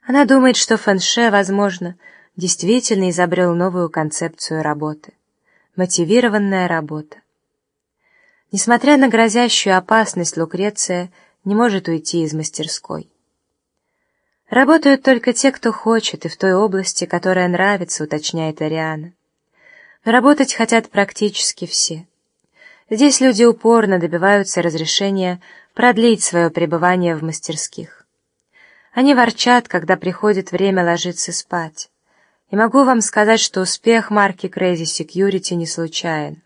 Она думает, что Фэнше, возможно, действительно изобрел новую концепцию работы. Мотивированная работа. Несмотря на грозящую опасность, Лукреция не может уйти из мастерской. Работают только те, кто хочет, и в той области, которая нравится, уточняет Ариана. Но работать хотят практически все. Здесь люди упорно добиваются разрешения продлить свое пребывание в мастерских. Они ворчат, когда приходит время ложиться спать. И могу вам сказать, что успех марки Crazy Security не случайен.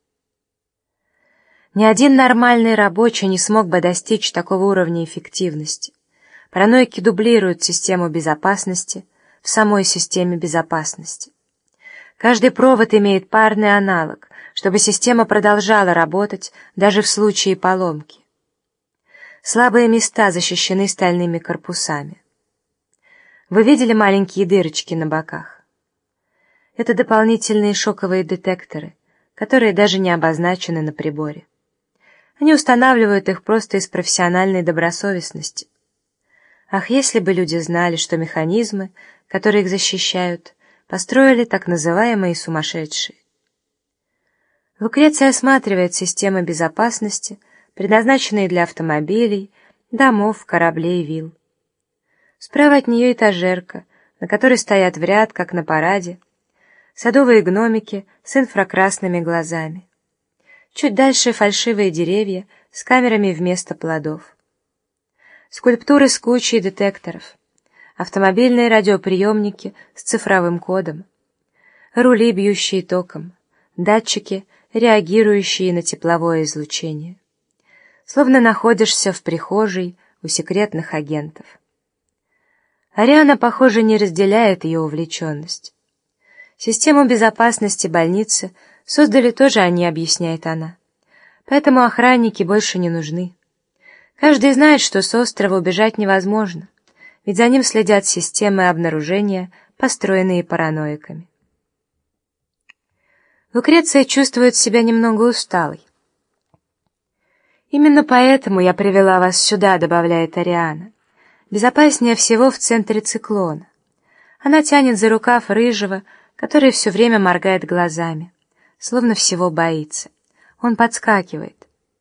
Ни один нормальный рабочий не смог бы достичь такого уровня эффективности. Параноики дублируют систему безопасности в самой системе безопасности. Каждый провод имеет парный аналог, чтобы система продолжала работать даже в случае поломки. Слабые места защищены стальными корпусами. Вы видели маленькие дырочки на боках? Это дополнительные шоковые детекторы, которые даже не обозначены на приборе. Они устанавливают их просто из профессиональной добросовестности. Ах, если бы люди знали, что механизмы, которые их защищают, построили так называемые сумасшедшие. Лукреция осматривает системы безопасности, предназначенные для автомобилей, домов, кораблей и вилл. Справа от нее этажерка, на которой стоят в ряд, как на параде, садовые гномики с инфракрасными глазами. Чуть дальше фальшивые деревья с камерами вместо плодов. Скульптуры с кучей детекторов. Автомобильные радиоприемники с цифровым кодом. Рули, бьющие током. Датчики, реагирующие на тепловое излучение. Словно находишься в прихожей у секретных агентов. Ариана, похоже, не разделяет ее увлеченность. Систему безопасности больницы создали тоже они, объясняет она. Поэтому охранники больше не нужны. Каждый знает, что с острова убежать невозможно, ведь за ним следят системы обнаружения, построенные параноиками. Лукреция чувствует себя немного усталой. «Именно поэтому я привела вас сюда», — добавляет Ариана. «Безопаснее всего в центре циклона». Она тянет за рукав рыжего, который все время моргает глазами, словно всего боится. Он подскакивает.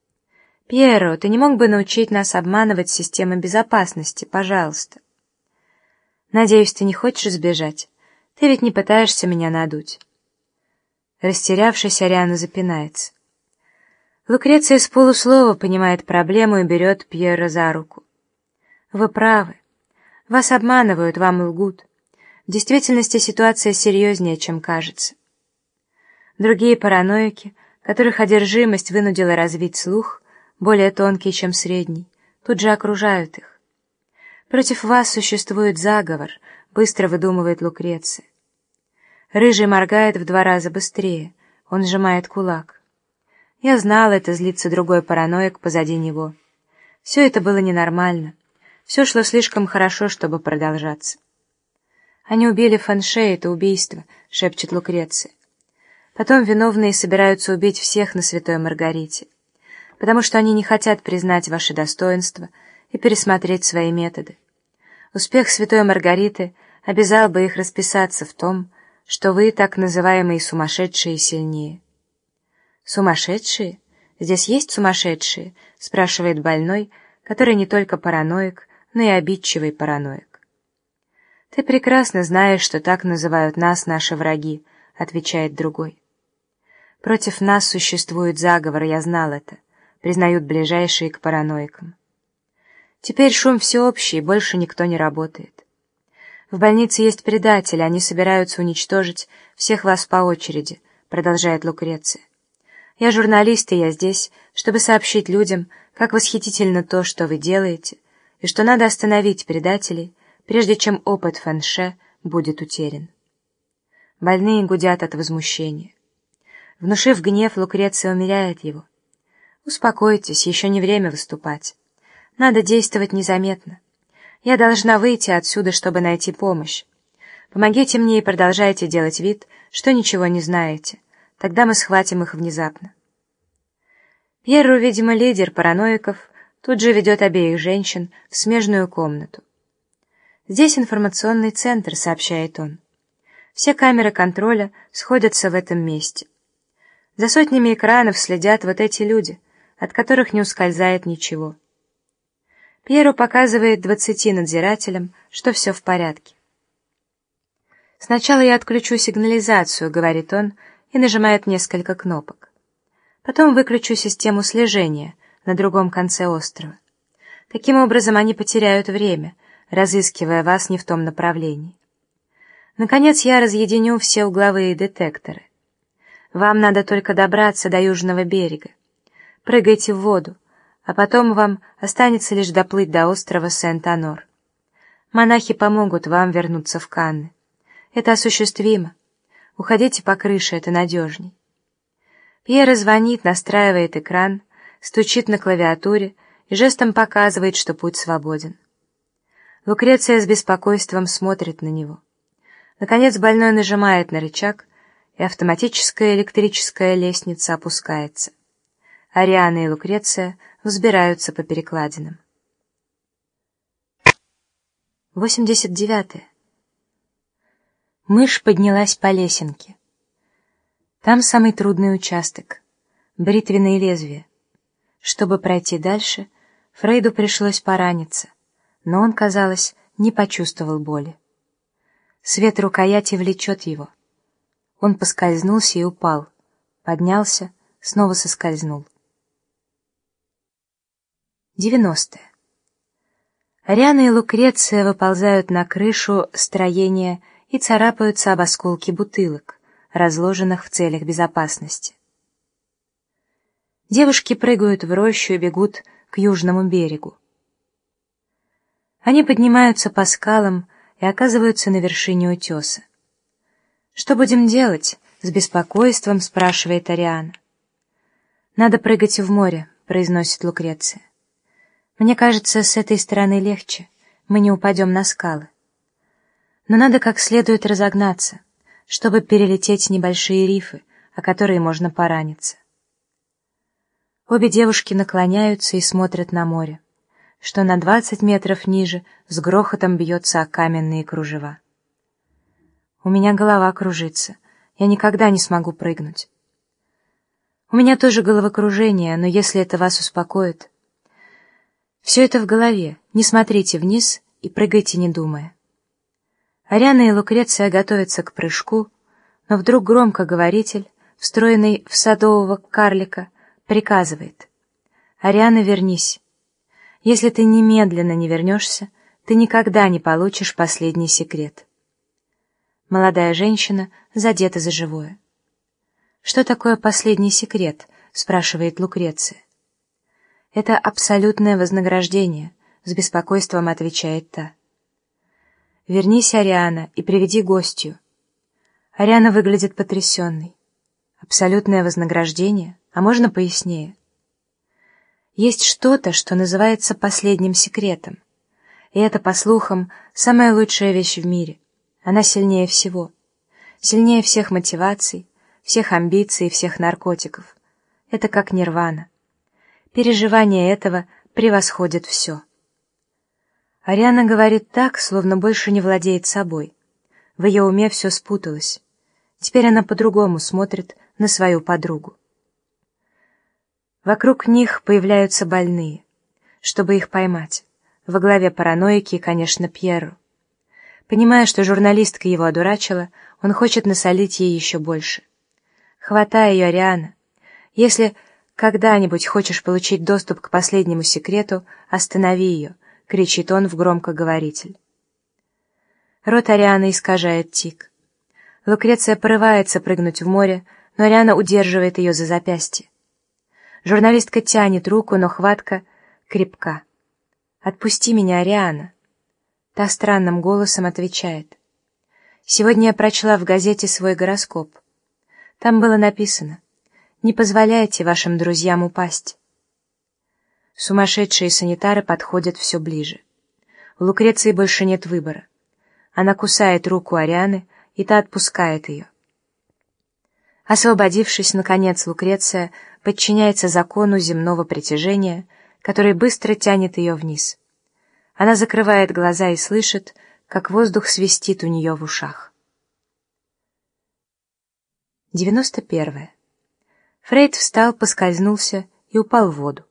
«Пьеро, ты не мог бы научить нас обманывать системы безопасности, пожалуйста?» «Надеюсь, ты не хочешь сбежать? Ты ведь не пытаешься меня надуть». Растерявшись, Ариана запинается. Лукреция с полуслова понимает проблему и берет Пьеро за руку. «Вы правы. Вас обманывают, вам лгут. В действительности ситуация серьезнее, чем кажется». Другие параноики, которых одержимость вынудила развить слух, более тонкий, чем средний, тут же окружают их. «Против вас существует заговор», — быстро выдумывает Лукреция. Рыжий моргает в 2 раза быстрее, он сжимает кулак. Я знал, это злится другой параноик позади него. Все это было ненормально. Все шло слишком хорошо, чтобы продолжаться. «Они убили Фэнше, это убийство», — шепчет Лукреция. «Потом виновные собираются убить всех на Святой Маргарите, потому что они не хотят признать ваши достоинства и пересмотреть свои методы. Успех Святой Маргариты обязал бы их расписаться в том, что вы, так называемые сумасшедшие, сильнее». «Сумасшедшие? Здесь есть сумасшедшие?» — спрашивает больной, который не только параноик, но и обидчивый параноик. «Ты прекрасно знаешь, что так называют нас наши враги», — отвечает другой. «Против нас существует заговор, я знал это», — признают ближайшие к параноикам. «Теперь шум всеобщий, больше никто не работает. В больнице есть предатели, они собираются уничтожить всех вас по очереди», — продолжает Лукреция. «Я журналист, и я здесь, чтобы сообщить людям, как восхитительно то, что вы делаете, и что надо остановить предателей, прежде чем опыт Фэнше будет утерян». Больные гудят от возмущения. Внушив гнев, Лукреция умеряет его. «Успокойтесь, еще не время выступать. Надо действовать незаметно. Я должна выйти отсюда, чтобы найти помощь. Помогите мне и продолжайте делать вид, что ничего не знаете. Тогда мы схватим их внезапно». Пьеро, видимо, лидер параноиков, тут же ведет обеих женщин в смежную комнату. «Здесь информационный центр», — сообщает он. «Все камеры контроля сходятся в этом месте. За сотнями экранов следят вот эти люди, от которых не ускользает ничего». Пьеро показывает 20 надзирателям, что все в порядке. «Сначала я отключу сигнализацию», — говорит он, и нажимает несколько кнопок. «Потом выключу систему слежения на другом конце острова. Таким образом они потеряют время, разыскивая вас не в том направлении. Наконец я разъединю все угловые детекторы. Вам надо только добраться до южного берега. Прыгайте в воду, а потом вам останется лишь доплыть до острова Сент-Анор. Монахи помогут вам вернуться в Канны. Это осуществимо. Уходите по крыше, это надежней». Пьеро звонит, настраивает экран, стучит на клавиатуре и жестом показывает, что путь свободен. Лукреция с беспокойством смотрит на него. Наконец больной нажимает на рычаг, и автоматическая электрическая лестница опускается. Ариана и Лукреция взбираются по перекладинам. 89. Мышь поднялась по лесенке. Там самый трудный участок — бритвенные лезвия. Чтобы пройти дальше, Фрейду пришлось пораниться, но он, казалось, не почувствовал боли. Свет рукояти влечет его. Он поскользнулся и упал, поднялся, снова соскользнул. 90. Ариана и Лукреция выползают на крышу строения и царапаются об осколки бутылок, разложенных в целях безопасности. Девушки прыгают в рощу и бегут к южному берегу. Они поднимаются по скалам и оказываются на вершине утеса. «Что будем делать?» — с беспокойством спрашивает Ариана. «Надо прыгать в море», — произносит Лукреция. «Мне кажется, с этой стороны легче, мы не упадем на скалы. Но надо как следует разогнаться, чтобы перелететь небольшие рифы, о которые можно пораниться». Обе девушки наклоняются и смотрят на море, что на 20 метров ниже с грохотом бьется о каменные кружева. «У меня голова кружится, я никогда не смогу прыгнуть». «У меня тоже головокружение, но если это вас успокоит...» «Все это в голове, не смотрите вниз и прыгайте, не думая». Ариана и Лукреция готовятся к прыжку, но вдруг громкоговоритель, встроенный в садового карлика, приказывает: «Ариана, вернись. Если ты немедленно не вернешься, ты никогда не получишь последний секрет». Молодая женщина задета за живое. «Что такое последний секрет?» — спрашивает Лукреция. «Это абсолютное вознаграждение», — с беспокойством отвечает та. «Вернись, Ариана, и приведи гостью». Ариана выглядит потрясенной. «Абсолютное вознаграждение? А можно пояснее?» «Есть что-то, что называется последним секретом. И это, по слухам, самая лучшая вещь в мире. Она сильнее всего. Сильнее всех мотиваций, всех амбиций и всех наркотиков. Это как нирвана. Переживание этого превосходит все». Ариана говорит так, словно больше не владеет собой. В ее уме все спуталось. Теперь она по-другому смотрит на свою подругу. Вокруг них появляются больные, чтобы их поймать. Во главе параноики, конечно, Пьеро. Понимая, что журналистка его одурачила, он хочет насолить ей еще больше. «Хватай ее, Ариана. Если когда-нибудь хочешь получить доступ к последнему секрету, останови ее», — кричит он в громкоговоритель. Рот Арианы искажает тик. Лукреция порывается прыгнуть в море, но Ариана удерживает ее за запястье. Журналистка тянет руку, но хватка крепка. «Отпусти меня, Ариана!» Та странным голосом отвечает: «Сегодня я прочла в газете свой гороскоп. Там было написано: не позволяйте вашим друзьям упасть». Сумасшедшие санитары подходят все ближе. У Лукреции больше нет выбора. Она кусает руку Арианы, и та отпускает ее. Освободившись, наконец, Лукреция подчиняется закону земного притяжения, который быстро тянет ее вниз. Она закрывает глаза и слышит, как воздух свистит у нее в ушах. 91. Фрейд встал, поскользнулся и упал в воду.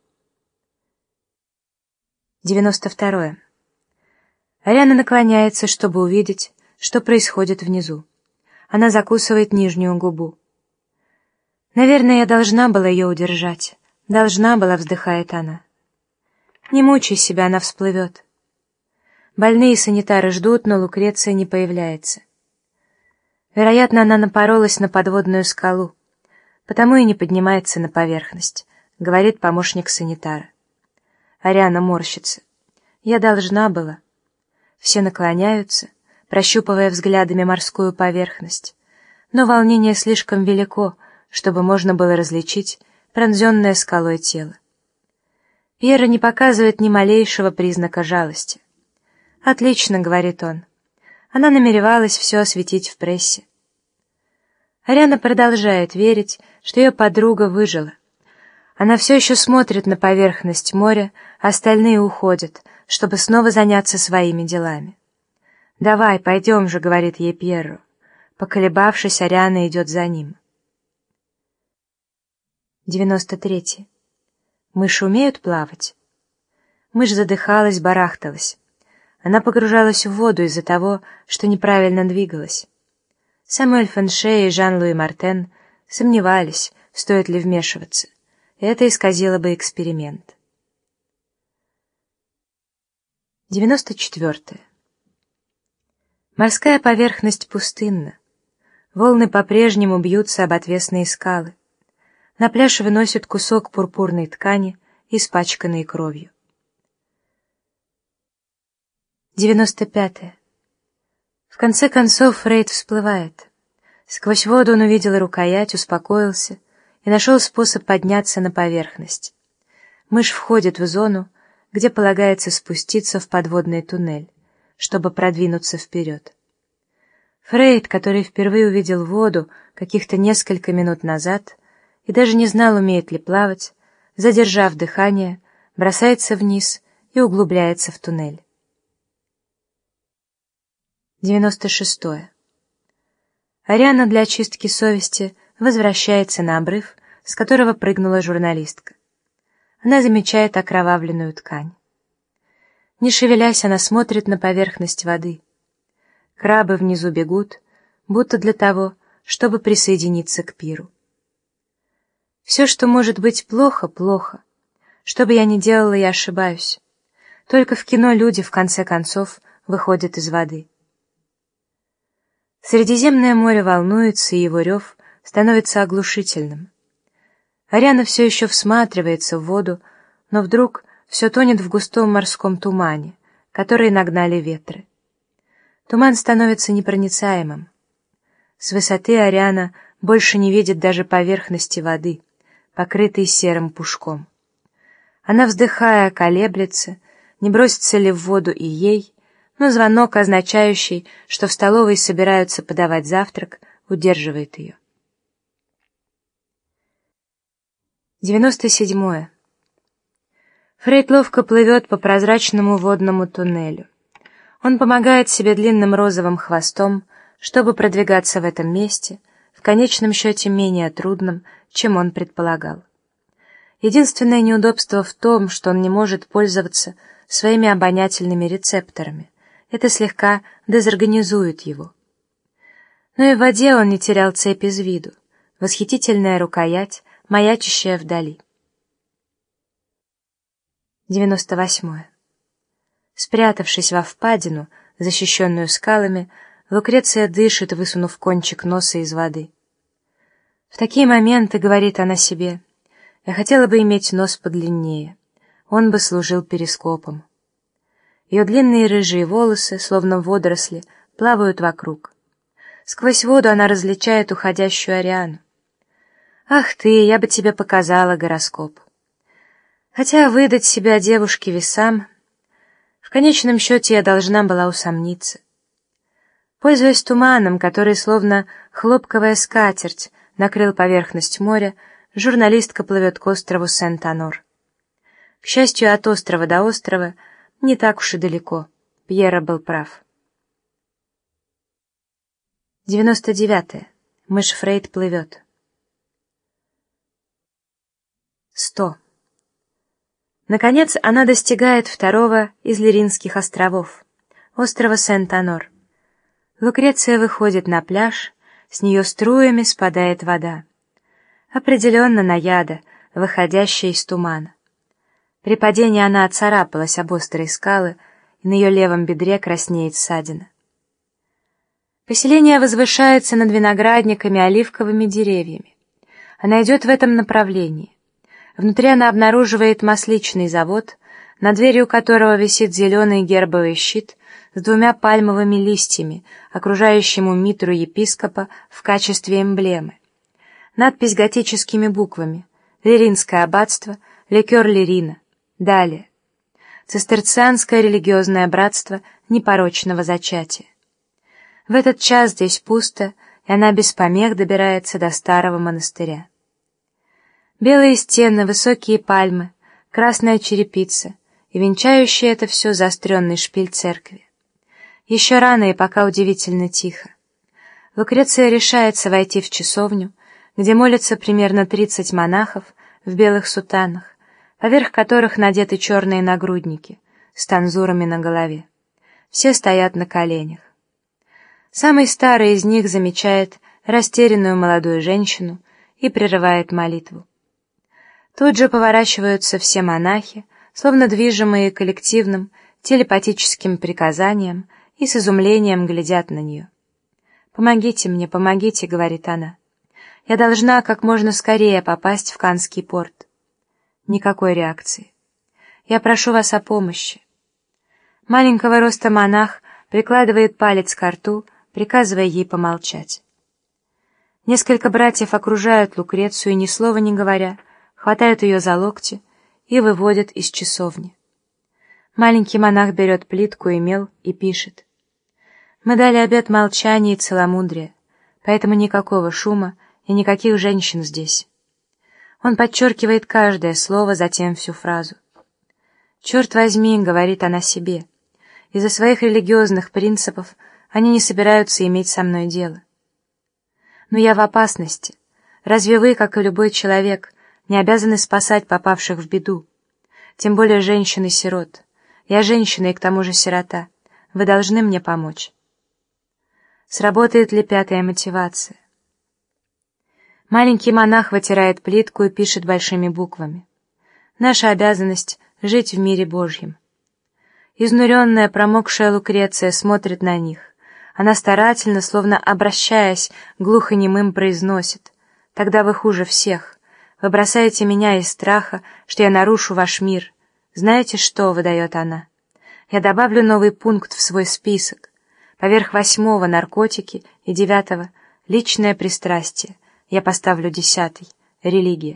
92. Ариана наклоняется, чтобы увидеть, что происходит внизу. Она закусывает нижнюю губу. «Наверное, я должна была ее удержать. Должна была», — вздыхает она. «Не мучай себя, она всплывет». Больные санитары ждут, но Лукреция не появляется. Вероятно, она напоролась на подводную скалу, потому и не поднимается на поверхность, говорит помощник санитара. Ариана морщится. «Я должна была». Все наклоняются, прощупывая взглядами морскую поверхность, но волнение слишком велико, чтобы можно было различить пронзенное скалой тело. Пьера не показывает ни малейшего признака жалости. «Отлично», — говорит он. Она намеревалась все осветить в прессе. Ариана продолжает верить, что ее подруга выжила. Она все еще смотрит на поверхность моря, а остальные уходят, чтобы снова заняться своими делами. «Давай, пойдем же», — говорит ей Пьеро. Поколебавшись, Ариана идет за ним. 93. Мыши умеют плавать? Мышь задыхалась, барахталась. Она погружалась в воду из-за того, что неправильно двигалась. Самуэль Фенше и Жан-Луи Мартен сомневались, стоит ли вмешиваться. Это исказило бы эксперимент. 94. Морская поверхность пустынна. Волны по-прежнему бьются об отвесные скалы. На пляж выносят кусок пурпурной ткани, испачканной кровью. 95. В конце концов Фрейд всплывает. Сквозь воду он увидел рукоять, успокоился и нашел способ подняться на поверхность. Мышь входит в зону, где полагается спуститься в подводный туннель, чтобы продвинуться вперед. Фрейд, который впервые увидел воду каких-то несколько минут назад и даже не знал, умеет ли плавать, задержав дыхание, бросается вниз и углубляется в туннель. 96. Ариана для очистки совести возвращается на обрыв, с которого прыгнула журналистка. Она замечает окровавленную ткань. Не шевелясь, она смотрит на поверхность воды. Крабы внизу бегут, будто для того, чтобы присоединиться к пиру. Все, что может быть плохо, плохо. Что бы я ни делала, я ошибаюсь. Только в кино люди, в конце концов, выходят из воды. Средиземное море волнуется, и его рев становится оглушительным. Ариана все еще всматривается в воду, но вдруг все тонет в густом морском тумане, который нагнали ветры. Туман становится непроницаемым. С высоты Ариана больше не видит даже поверхности воды, покрытой серым пушком. Она, вздыхая, колеблется, не бросится ли в воду и ей, но звонок, означающий, что в столовой собираются подавать завтрак, удерживает ее. 97. Фрейд ловко плывет по прозрачному водному туннелю. Он помогает себе длинным розовым хвостом, чтобы продвигаться в этом месте, в конечном счете менее трудным, чем он предполагал. Единственное неудобство в том, что он не может пользоваться своими обонятельными рецепторами. Это слегка дезорганизует его. Но и в воде он не терял цепь из виду. Восхитительная рукоять, маячащая вдали. 98. Спрятавшись во впадину, защищенную скалами, Лукреция дышит, высунув кончик носа из воды. В такие моменты, говорит она себе, я хотела бы иметь нос подлиннее. Он бы служил перископом. Ее длинные рыжие волосы, словно водоросли, плавают вокруг. Сквозь воду она различает уходящую Ариану. «Ах ты, я бы тебе показала гороскоп». Хотя выдать себя девушке весам, в конечном счете я должна была усомниться. Пользуясь туманом, который словно хлопковая скатерть накрыл поверхность моря, журналистка плывет к острову Сент-Анор. К счастью, от острова до острова не так уж и далеко. Пьера был прав. 99. Мышь Фрейд плывет. 100. Наконец она достигает второго из Лиринских островов, острова Сент-Анор. Лукреция выходит на пляж, с нее струями спадает вода. Определенно наяда, выходящая из тумана. При падении она отцарапалась об острые скалы, и на ее левом бедре краснеет ссадина. Поселение возвышается над виноградниками и оливковыми деревьями. Она идет в этом направлении. Внутри она обнаруживает масличный завод, над дверью которого висит зеленый гербовый щит с двумя пальмовыми листьями, окружающему митру епископа в качестве эмблемы. Надпись готическими буквами: «Лиринское аббатство, ликер Лирина». Далее: «Цистерцианское религиозное братство непорочного зачатия». В этот час здесь пусто, и она без помех добирается до старого монастыря. Белые стены, высокие пальмы, красная черепица и венчающий это все заостренный шпиль церкви. Еще рано и пока удивительно тихо. Лукреция решается войти в часовню, где молятся примерно 30 монахов в белых сутанах, поверх которых надеты черные нагрудники с танзурами на голове. Все стоят на коленях. Самый старый из них замечает растерянную молодую женщину и прерывает молитву. Тут же поворачиваются все монахи, словно движимые коллективным телепатическим приказанием, и с изумлением глядят на нее. «Помогите мне, помогите», — говорит она. «Я должна как можно скорее попасть в Канский порт». Никакой реакции. «Я прошу вас о помощи». Маленького роста монах прикладывает палец ко рту, приказывая ей помолчать. Несколько братьев окружают Лукрецию и, ни слова не говоря, хватают ее за локти и выводят из часовни. Маленький монах берет плитку и мел и пишет: «Мы дали обет молчания и целомудрия, поэтому никакого шума и никаких женщин здесь». Он подчеркивает каждое слово, затем всю фразу. «Черт возьми», — говорит она себе, — «из-за своих религиозных принципов они не собираются иметь со мной дело. Но я в опасности. Разве вы, как и любой человек, не обязаны спасать попавших в беду? Тем более женщин и сирот. Я женщина и к тому же сирота. Вы должны мне помочь». Сработает ли пятая мотивация? Маленький монах вытирает плитку и пишет большими буквами: «Наша обязанность — жить в мире Божьем». Изнуренная, промокшая Лукреция смотрит на них. Она старательно, словно обращаясь, глухонемым произносит: «Тогда вы хуже всех. Вы бросаете меня из страха, что я нарушу ваш мир. Знаете что?» — выдает она. «Я добавлю новый пункт в свой список. Поверх 8-го — наркотики и 9-го — личное пристрастие. Я поставлю 10-й — религия».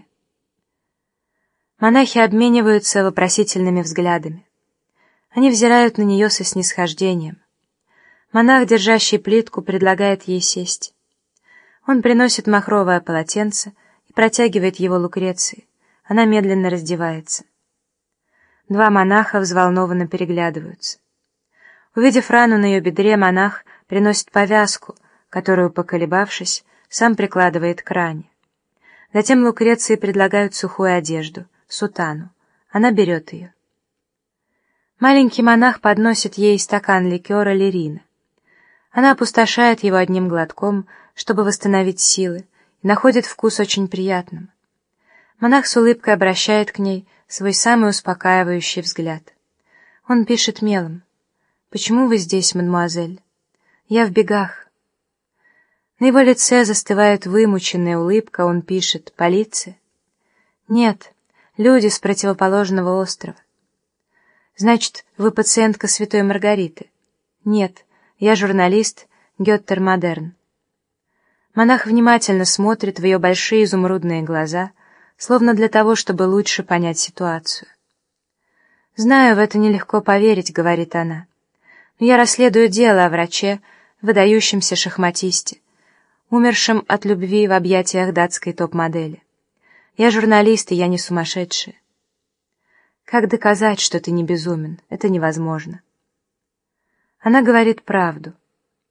Монахи обмениваются вопросительными взглядами. Они взирают на нее со снисхождением. Монах, держащий плитку, предлагает ей сесть. Он приносит махровое полотенце и протягивает его Лукреции. Она медленно раздевается. Два монаха взволнованно переглядываются. Увидев рану на ее бедре, монах приносит повязку, которую, поколебавшись, сам прикладывает к ране. Затем Лукреции предлагают сухую одежду, сутану. Она берет ее. Маленький монах подносит ей стакан ликера Лирина. Она опустошает его одним глотком, чтобы восстановить силы, и находит вкус очень приятным. Монах с улыбкой обращает к ней свой самый успокаивающий взгляд. Он пишет мелом: «Почему вы здесь, мадемуазель? Я в бегах». На его лице застывает вымученная улыбка, он пишет: «Полиция?» «Нет, люди с противоположного острова». «Значит, вы пациентка Святой Маргариты?» «Нет, я журналист Геттер Модерн». Монах внимательно смотрит в ее большие изумрудные глаза, словно для того, чтобы лучше понять ситуацию. «Знаю, в это нелегко поверить», — говорит она. «Но я расследую дело о враче, выдающемся шахматисте, умершем от любви в объятиях датской топ-модели. Я журналист, и я не сумасшедшая». «Как доказать, что ты не безумен? Это невозможно». Она говорит правду.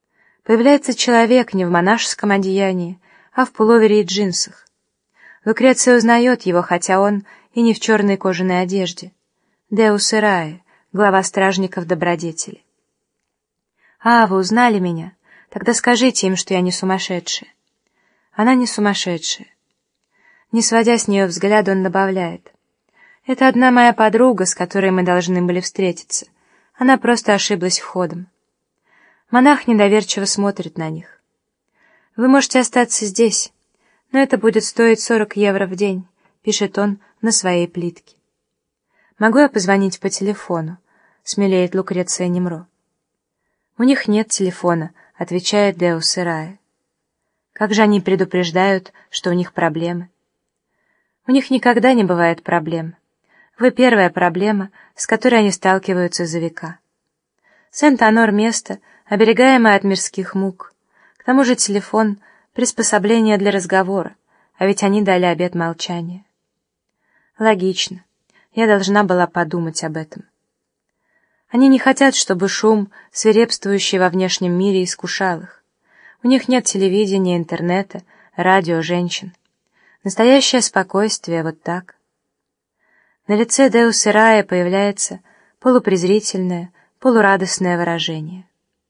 Появляется человек не в монашеском одеянии, а в пуловере и джинсах. Лукреция узнает его, хотя он и не в черной кожаной одежде. Деус Ирае, глава стражников добродетели. «А, вы узнали меня? Тогда скажите им, что я не сумасшедшая». Она не сумасшедшая. Не сводя с нее взгляда, он добавляет: «Это одна моя подруга, с которой мы должны были встретиться. Она просто ошиблась входом». Монах недоверчиво смотрит на них. «Вы можете остаться здесь, но это будет стоить 40 евро в день», — пишет он на своей плитке. «Могу я позвонить по телефону?» — смелеет Лукреция Немро. «У них нет телефона», — отвечает Деус Ирае. Как же они предупреждают, что у них проблемы? У них никогда не бывает проблем. Вы первая проблема, с которой они сталкиваются за века. Сент-Анор — место, оберегаемое от мирских мук. К тому же телефон — приспособление для разговора, а ведь они дали обет молчания. Логично. Я должна была подумать об этом. Они не хотят, чтобы шум, свирепствующий во внешнем мире, искушал их. У них нет телевидения, интернета, радио, женщин. Настоящее спокойствие вот так. На лице Деус Ирае появляется полупрезрительное, полурадостное выражение.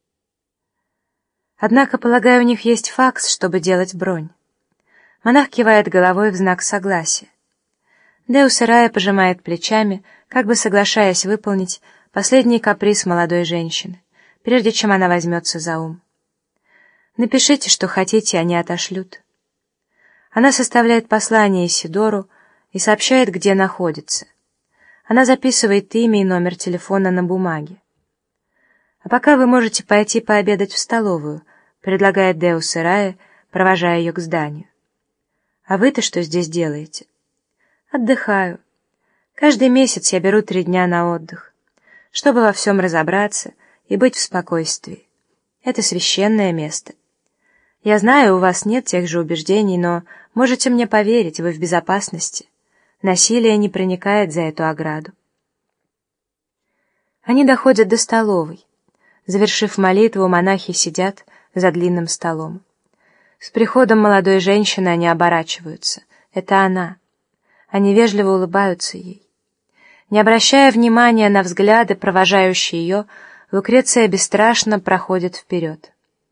Однако, полагаю, у них есть факс, чтобы делать бронь. Монах кивает головой в знак согласия. Деус Ирае пожимает плечами, как бы соглашаясь выполнить последний каприз молодой женщины, прежде чем она возьмется за ум. «Напишите, что хотите, они отошлют». Она составляет послание Исидору и сообщает, где находится. Она записывает имя и номер телефона на бумаге. «А пока вы можете пойти пообедать в столовую», — предлагает Деус Ирае, провожая ее к зданию. «А вы-то что здесь делаете?» «Отдыхаю. Каждый месяц я беру 3 дня на отдых, чтобы во всем разобраться и быть в спокойствии. Это священное место. Я знаю, у вас нет тех же убеждений, но можете мне поверить, вы в безопасности. Насилие не проникает за эту ограду». Они доходят до столовой. Завершив молитву, монахи сидят за длинным столом. С приходом молодой женщины они оборачиваются. Это она. Они вежливо улыбаются ей. Не обращая внимания на взгляды, провожающие ее, Лукреция бесстрашно проходит вперед.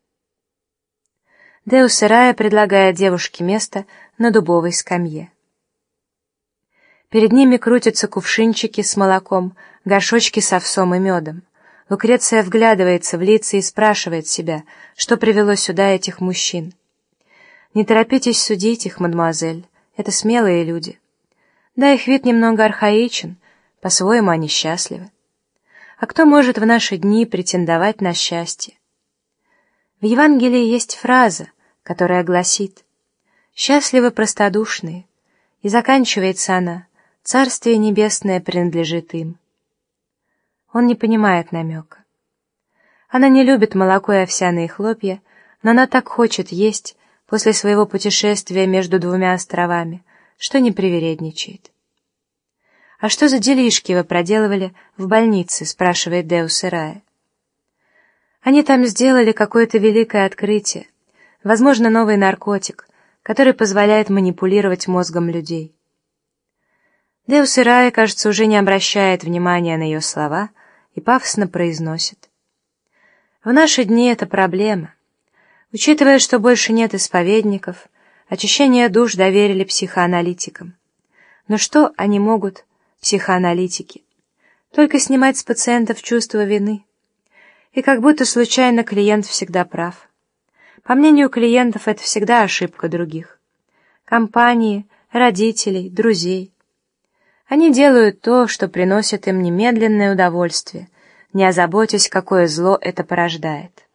Деус Ирае предлагает девушке место на дубовой скамье. Перед ними крутятся кувшинчики с молоком, горшочки с овсом и медом. Лукреция вглядывается в лица и спрашивает себя, что привело сюда этих мужчин. «Не торопитесь судить их, мадемуазель, это смелые люди. Да, их вид немного архаичен, по-своему они счастливы. А кто может в наши дни претендовать на счастье?» В Евангелии есть фраза, которая гласит: «Счастливы простодушные», и заканчивается она: «Царствие небесное принадлежит им». Он не понимает намека. Она не любит молоко и овсяные хлопья, но она так хочет есть после своего путешествия между 2 островами, что не привередничает. «А что за делишки вы проделывали в больнице?» — спрашивает Деус Ирае. «Они там сделали какое-то великое открытие, возможно, новый наркотик, который позволяет манипулировать мозгом людей». Деус Ирае, кажется, уже не обращает внимания на ее слова и пафосно произносит: «В наши дни это проблема. Учитывая, что больше нет исповедников, очищение душ доверили психоаналитикам. Но что они могут, психоаналитики? Только снимать с пациентов чувство вины. И как будто случайно клиент всегда прав. По мнению клиентов, это всегда ошибка других. Компании, родителей, друзей. Они делают то, что приносит им немедленное удовольствие, не озаботясь, какое зло это порождает.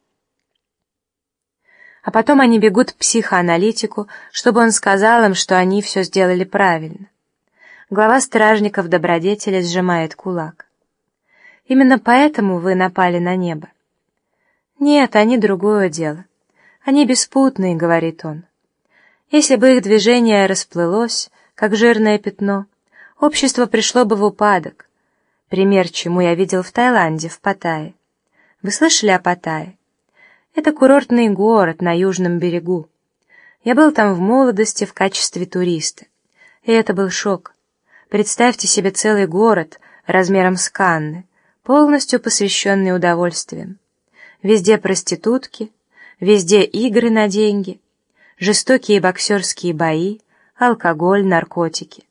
А потом они бегут к психоаналитику, чтобы он сказал им, что они все сделали правильно. Глава стражников добродетели сжимает кулак. «Именно поэтому вы напали на небо?» «Нет, они другое дело. Они беспутные», — говорит он. «Если бы их движение расплылось, как жирное пятно, общество пришло бы в упадок. Пример чему я видел в Таиланде, в Паттайе. Вы слышали о Паттайе? Это курортный город на южном берегу. Я был там в молодости в качестве туриста. И это был шок. Представьте себе целый город размером с Канны, полностью посвященный удовольствиям. Везде проститутки, везде игры на деньги, жестокие боксерские бои, алкоголь, наркотики.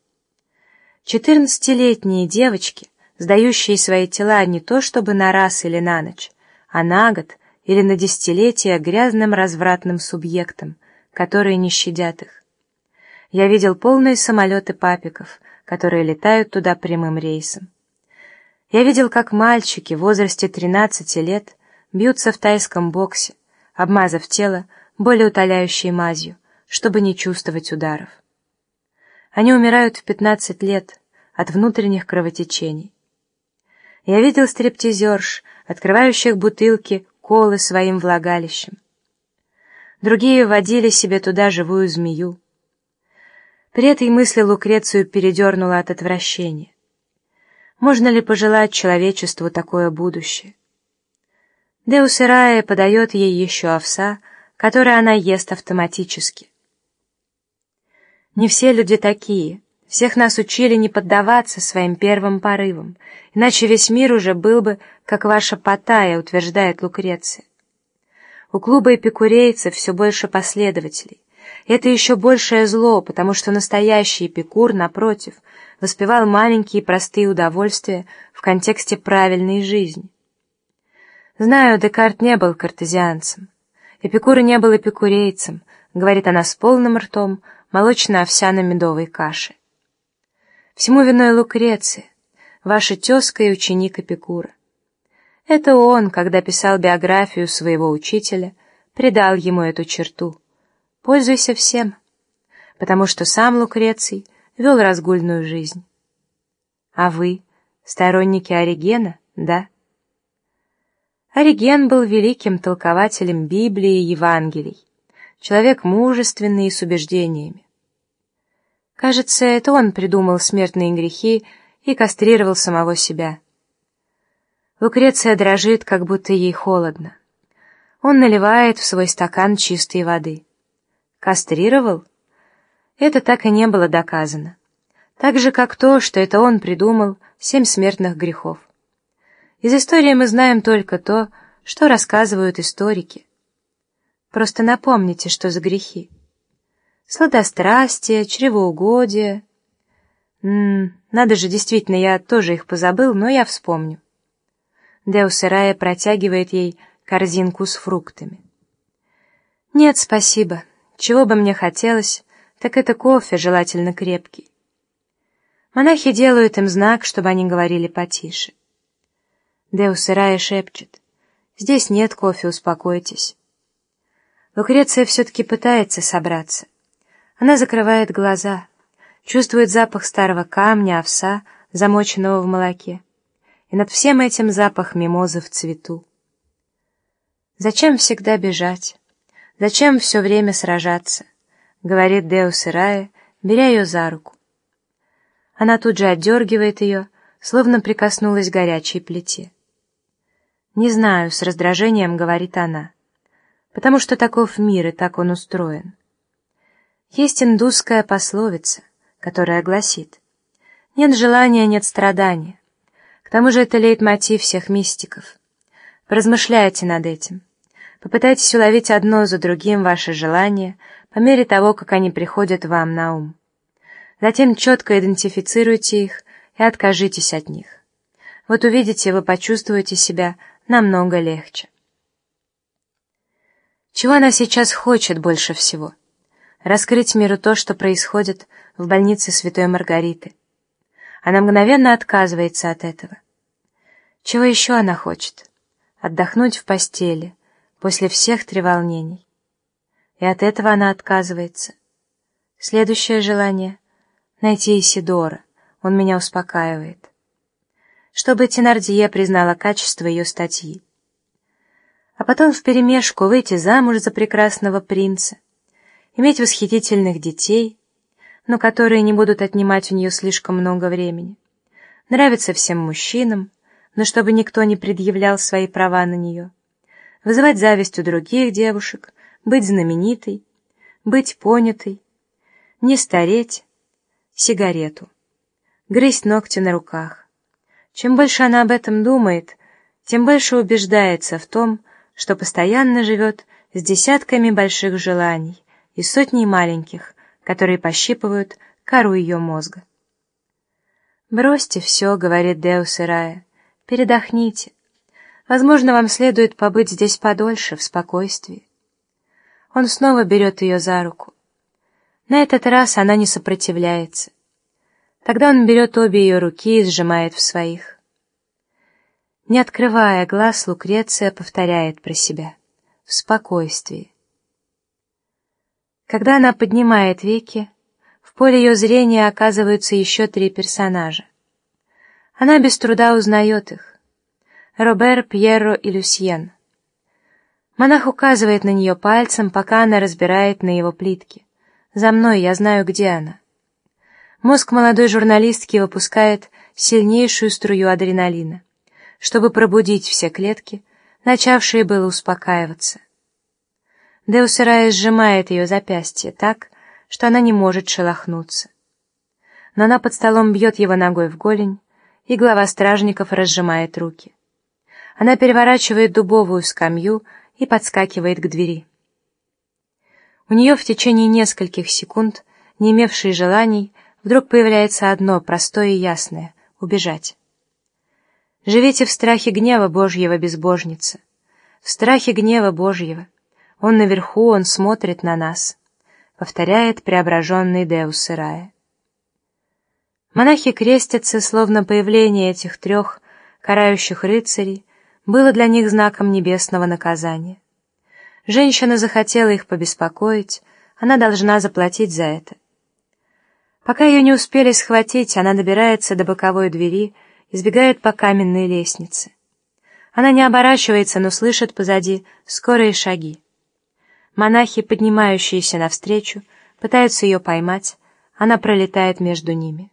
14-летние девочки, сдающие свои тела не то чтобы на раз или на ночь, а на год или на десятилетия грязным развратным субъектам, которые не щадят их. Я видел полные самолеты папиков, которые летают туда прямым рейсом. Я видел, как мальчики в возрасте 13 лет бьются в тайском боксе, обмазав тело болеутоляющей мазью, чтобы не чувствовать ударов. Они умирают в 15 лет от внутренних кровотечений. Я видел стриптизерш, открывающих бутылки колы своим влагалищем. Другие вводили себе туда живую змею. При этой мысли Лукрецию передернуло от отвращения. Можно ли пожелать человечеству такое будущее? Деус Ирае подает ей еще овса, который она ест автоматически. Не все люди такие. Всех нас учили не поддаваться своим первым порывам, иначе весь мир уже был бы, как ваша Паттайя, утверждает Лукреция. У клуба эпикурейцев все больше последователей. Это еще большее зло, потому что настоящий Эпикур, напротив, воспевал маленькие простые удовольствия в контексте правильной жизни. Знаю, Декарт не был картезианцем. Эпикур не был эпикурейцем, говорит она с полным ртом молочно-овсяно-медовой каши. Всему виной Лукреция, ваша тезка и ученик Эпикура. Это он, когда писал биографию своего учителя, придал ему эту черту. Пользуйся всем, потому что сам Лукреций вел разгульную жизнь. А вы, сторонники Оригена, да? Ориген был великим толкователем Библии и Евангелий, человек мужественный и с убеждениями. Кажется, это он придумал смертные грехи и кастрировал самого себя. Лукреция дрожит, как будто ей холодно. Он наливает в свой стакан чистой воды. Кастрировал? Это так и не было доказано. Так же, как то, что это он придумал 7 смертных грехов. Из истории мы знаем только то, что рассказывают историки. Просто напомните, что за грехи. Сладострастие, чревоугодие. Надо же, действительно, я тоже их позабыл, но я вспомню. Деус Ирае протягивает ей корзинку с фруктами. Нет, спасибо. Чего бы мне хотелось, так это кофе, желательно крепкий. Монахи делают им знак, чтобы они говорили потише. Деус Ирае шепчет: «Здесь нет кофе, успокойтесь». Лукреция все-таки пытается собраться. Она закрывает глаза, чувствует запах старого камня, овса, замоченного в молоке, и над всем этим запах мимозы в цвету. «Зачем всегда бежать? Зачем все время сражаться?» — говорит Деус Ирае, беря ее за руку. Она тут же отдергивает ее, словно прикоснулась к горячей плите. «Не знаю», — с раздражением говорит она, «потому что таков мир и так он устроен». Есть индусская пословица, которая гласит: «Нет желания, нет страдания». К тому же это лейтмотив всех мистиков. Поразмышляйте над этим. Попытайтесь уловить одно за другим ваши желания по мере того, как они приходят вам на ум. Затем четко идентифицируйте их и откажитесь от них. Вот увидите, вы почувствуете себя намного легче. Чего она сейчас хочет больше всего? Раскрыть миру то, что происходит в больнице Святой Маргариты. Она мгновенно отказывается от этого. Чего еще она хочет? Отдохнуть в постели после всех треволнений. И от этого она отказывается. Следующее желание — найти Исидора, он меня успокаивает. Чтобы Тенардье признала качество ее статьи. А потом вперемешку выйти замуж за прекрасного принца, иметь восхитительных детей, но которые не будут отнимать у нее слишком много времени, нравиться всем мужчинам, но чтобы никто не предъявлял свои права на нее, вызывать зависть у других девушек, быть знаменитой, быть понятой, не стареть, сигарету, грызть ногти на руках. Чем больше она об этом думает, тем больше убеждается в том, что постоянно живет с десятками больших желаний и сотней маленьких, которые пощипывают кору ее мозга. «Бросьте все», — говорит Деус Ирая, — «передохните. Возможно, вам следует побыть здесь подольше, в спокойствии». Он снова берет ее за руку. На этот раз она не сопротивляется. Тогда он берет обе ее руки и сжимает в своих. Не открывая глаз, Лукреция повторяет про себя: «В спокойствии». Когда она поднимает веки, в поле ее зрения оказываются еще 3 персонажа. Она без труда узнает их: Робер, Пьеро и Люсьен. Монах указывает на нее пальцем, пока она разбирает на его плитке. «За мной, я знаю, где она». Мозг молодой журналистки выпускает сильнейшую струю адреналина, чтобы пробудить все клетки, начавшие было успокаиваться. Деус Ирая сжимает ее запястье так, что она не может шелохнуться. Но она под столом бьет его ногой в голень, и глава стражников разжимает руки. Она переворачивает дубовую скамью и подскакивает к двери. У нее в течение нескольких секунд, не имевшей желаний, вдруг появляется одно, простое и ясное — убежать. Живите в страхе гнева Божьего, безбожница. В страхе гнева Божьего. Он наверху, он смотрит на нас, повторяет преображенный Деус Ирая. Монахи крестятся, словно появление этих 3 карающих рыцарей было для них знаком небесного наказания. Женщина захотела их побеспокоить, она должна заплатить за это. Пока ее не успели схватить, она добирается до боковой двери и сбегает по каменной лестнице. Она не оборачивается, но слышит позади скорые шаги. Монахи, поднимающиеся навстречу, пытаются ее поймать, она пролетает между ними.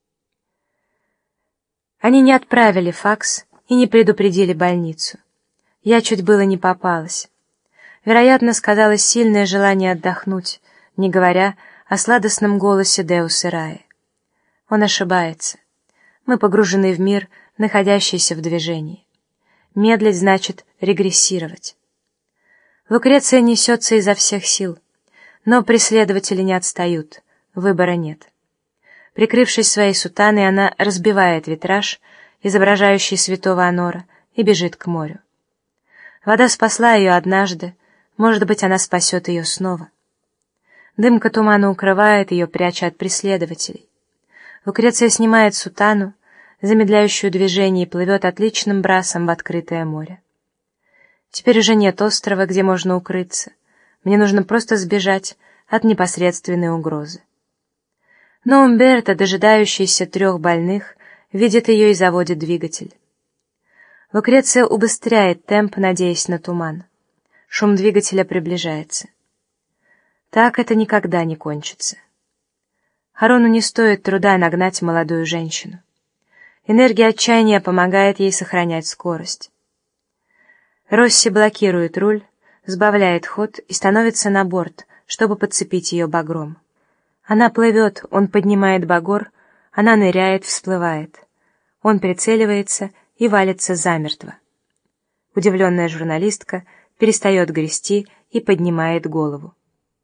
Они не отправили факс и не предупредили больницу. Я чуть было не попалась. Вероятно, сказалось сильное желание отдохнуть, не говоря о сладостном голосе Деус Ирая. Он ошибается. Мы погружены в мир, находящийся в движении. Медлить значит регрессировать. Лукреция несется изо всех сил, но преследователи не отстают, выбора нет. Прикрывшись своей сутаной, она разбивает витраж, изображающий святого Онора, и бежит к морю. Вода спасла ее однажды, может быть, она спасет ее снова. Дымка тумана укрывает ее, пряча от преследователей. Лукреция снимает сутану, замедляющую движение, и плывет отличным брасом в открытое море. Теперь уже нет острова, где можно укрыться. Мне нужно просто сбежать от непосредственной угрозы. Но Умберто, дожидающийся 3 больных, видит ее и заводит двигатель. Лукреция убыстряет темп, надеясь на туман. Шум двигателя приближается. Так это никогда не кончится. Харону не стоит труда нагнать молодую женщину. Энергия отчаяния помогает ей сохранять скорость. Росси блокирует руль, сбавляет ход и становится на борт, чтобы подцепить ее багром. Она плывет, он поднимает багор, она ныряет, всплывает. Он прицеливается и валится замертво. Удивленная журналистка перестает грести и поднимает голову.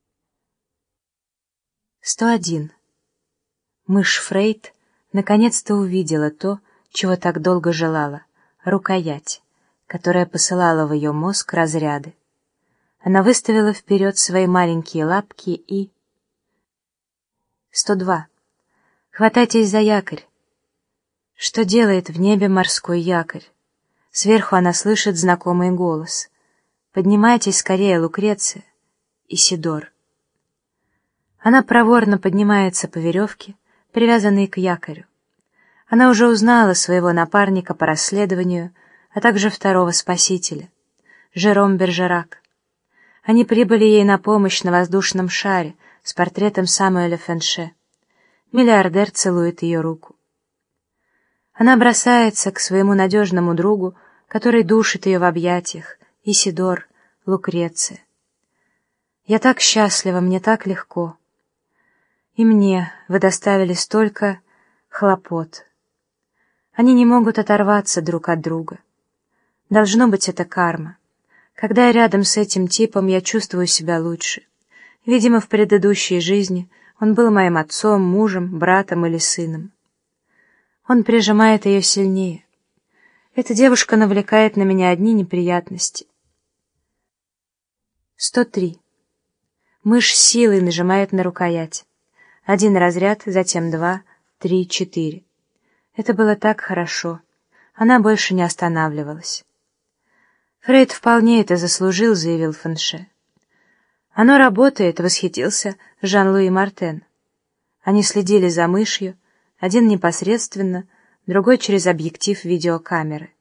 101. Мышь Фрейд наконец-то увидела то, чего так долго желала — рукоять, которая посылала в ее мозг разряды. Она выставила вперед свои маленькие лапки и... 102. Хватайтесь за якорь. Что делает в небе морской якорь? Сверху она слышит знакомый голос. Поднимайтесь скорее, Лукреция. Исидор. Она проворно поднимается по веревке, привязанной к якорю. Она уже узнала своего напарника по расследованию, а также второго спасителя, Жером Бержерак. Они прибыли ей на помощь на воздушном шаре с портретом Самуэля Фенше. Миллиардер целует ее руку. Она бросается к своему надежному другу, который душит ее в объятиях, Исидор, Лукреция. Я так счастлива, мне так легко. И мне вы доставили столько хлопот. Они не могут оторваться друг от друга. Должно быть, это карма. Когда я рядом с этим типом, я чувствую себя лучше. Видимо, в предыдущей жизни он был моим отцом, мужем, братом или сыном. Он прижимает ее сильнее. Эта девушка навлекает на меня одни неприятности. 103. Мышь силой нажимает на рукоять. 1 разряд, затем 2, 3, 4. Это было так хорошо. Она больше не останавливалась. «Фрейд вполне это заслужил», — заявил Фэнше. «Оно работает», — восхитился Жан-Луи Мартен. Они следили за мышью, один непосредственно, другой через объектив видеокамеры.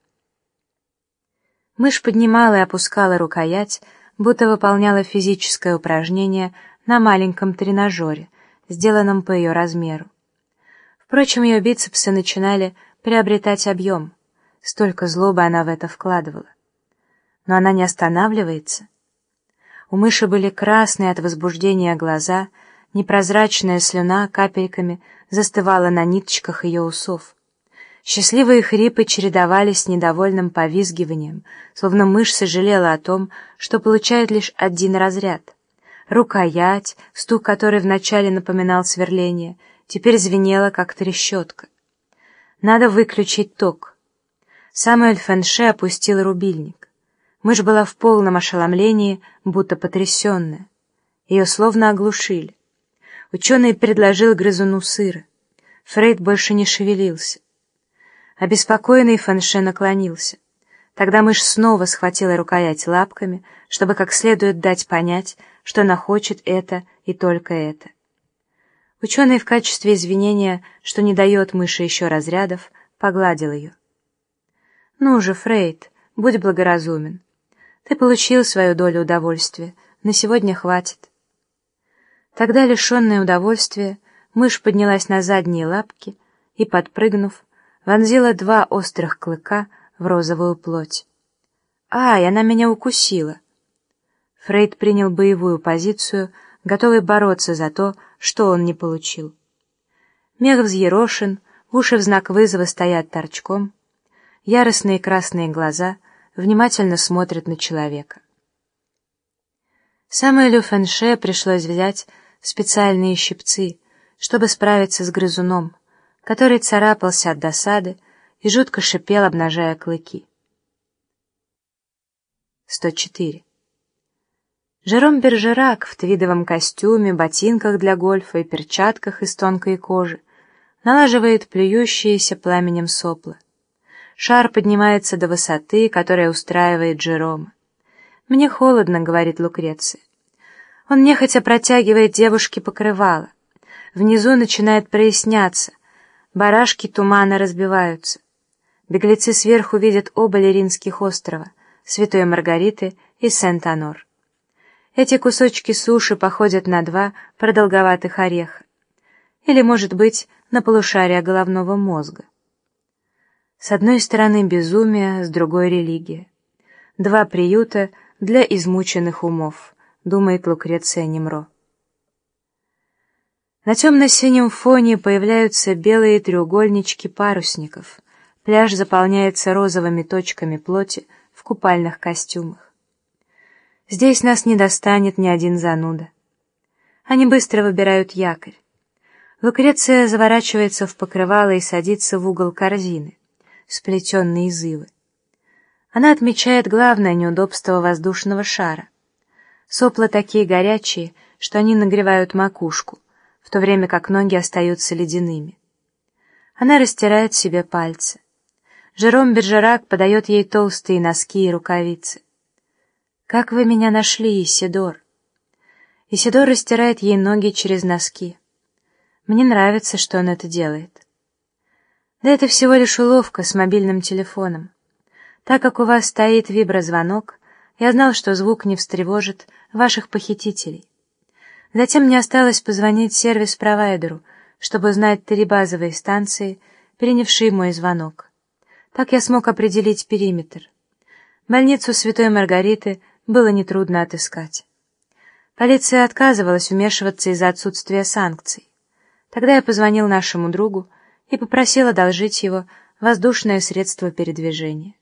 Мышь поднимала и опускала рукоять, будто выполняла физическое упражнение на маленьком тренажере, сделанном по ее размеру. Впрочем, ее бицепсы начинали приобретать объем, столько злобы она в это вкладывала. Но она не останавливается. У мыши были красные от возбуждения глаза, непрозрачная слюна капельками застывала на ниточках ее усов. Счастливые хрипы чередовались с недовольным повизгиванием, словно мышь сожалела о том, что получает лишь 1 разряд. Рукоять, стук которой вначале напоминал сверление, теперь звенела, как трещотка. Надо выключить ток. Самуэль Фэнше опустил рубильник. Мышь была в полном ошеломлении, будто потрясенная. Ее словно оглушили. Ученый предложил грызуну сыра. Фрейд больше не шевелился. Обеспокоенный Фэнше наклонился. Тогда мышь снова схватила рукоять лапками, чтобы как следует дать понять, что она хочет это и только это. Ученый в качестве извинения, что не дает мыши еще разрядов, погладил ее. «Ну же, Фрейд, будь благоразумен. Ты получил свою долю удовольствия, на сегодня хватит». Тогда, лишенная удовольствия, мышь поднялась на задние лапки и, подпрыгнув, вонзила 2 острых клыка в розовую плоть. «Ай, она меня укусила!» Фрейд принял боевую позицию, готовый бороться за то, что он не получил. Мех взъерошен, уши в знак вызова стоят торчком, яростные красные глаза внимательно смотрят на человека. Самуэлю Фэнше пришлось взять специальные щипцы, чтобы справиться с грызуном, который царапался от досады и жутко шипел, обнажая клыки. 104. Жером Бержерак в твидовом костюме, ботинках для гольфа и перчатках из тонкой кожи налаживает плюющиеся пламенем сопла. Шар поднимается до высоты, которая устраивает Жерома. «Мне холодно», — говорит Лукреция. Он нехотя протягивает девушке покрывало. Внизу начинает проясняться. Барашки тумана разбиваются. Беглецы сверху видят оба Леринских острова, Святой Маргариты и Сент-Анор. Эти кусочки суши походят на 2 продолговатых ореха. Или, может быть, на полушария головного мозга. С одной стороны безумие, с другой религия. 2 приюта для измученных умов, думает Лукреция Немро. На темно-синем фоне появляются белые треугольнички парусников. Пляж заполняется розовыми точками плоти в купальных костюмах. Здесь нас не достанет ни один зануда. Они быстро выбирают якорь. Лукреция заворачивается в покрывало и садится в угол корзины, сплетенной из ивы. Она отмечает главное неудобство воздушного шара. Сопла такие горячие, что они нагревают макушку, в то время как ноги остаются ледяными. Она растирает себе пальцы. Жером Бержерак подает ей толстые носки и рукавицы. «Как вы меня нашли, Исидор?» Исидор растирает ей ноги через носки. Мне нравится, что он это делает. Да это всего лишь уловка с мобильным телефоном. Так как у вас стоит виброзвонок, я знал, что звук не встревожит ваших похитителей. Затем мне осталось позвонить сервис-провайдеру, чтобы узнать 3 базовые станции, принявшие мой звонок. Так я смог определить периметр. Больницу Святой Маргариты было нетрудно отыскать. Полиция отказывалась вмешиваться из-за отсутствия санкций. Тогда я позвонил нашему другу и попросил одолжить его воздушное средство передвижения.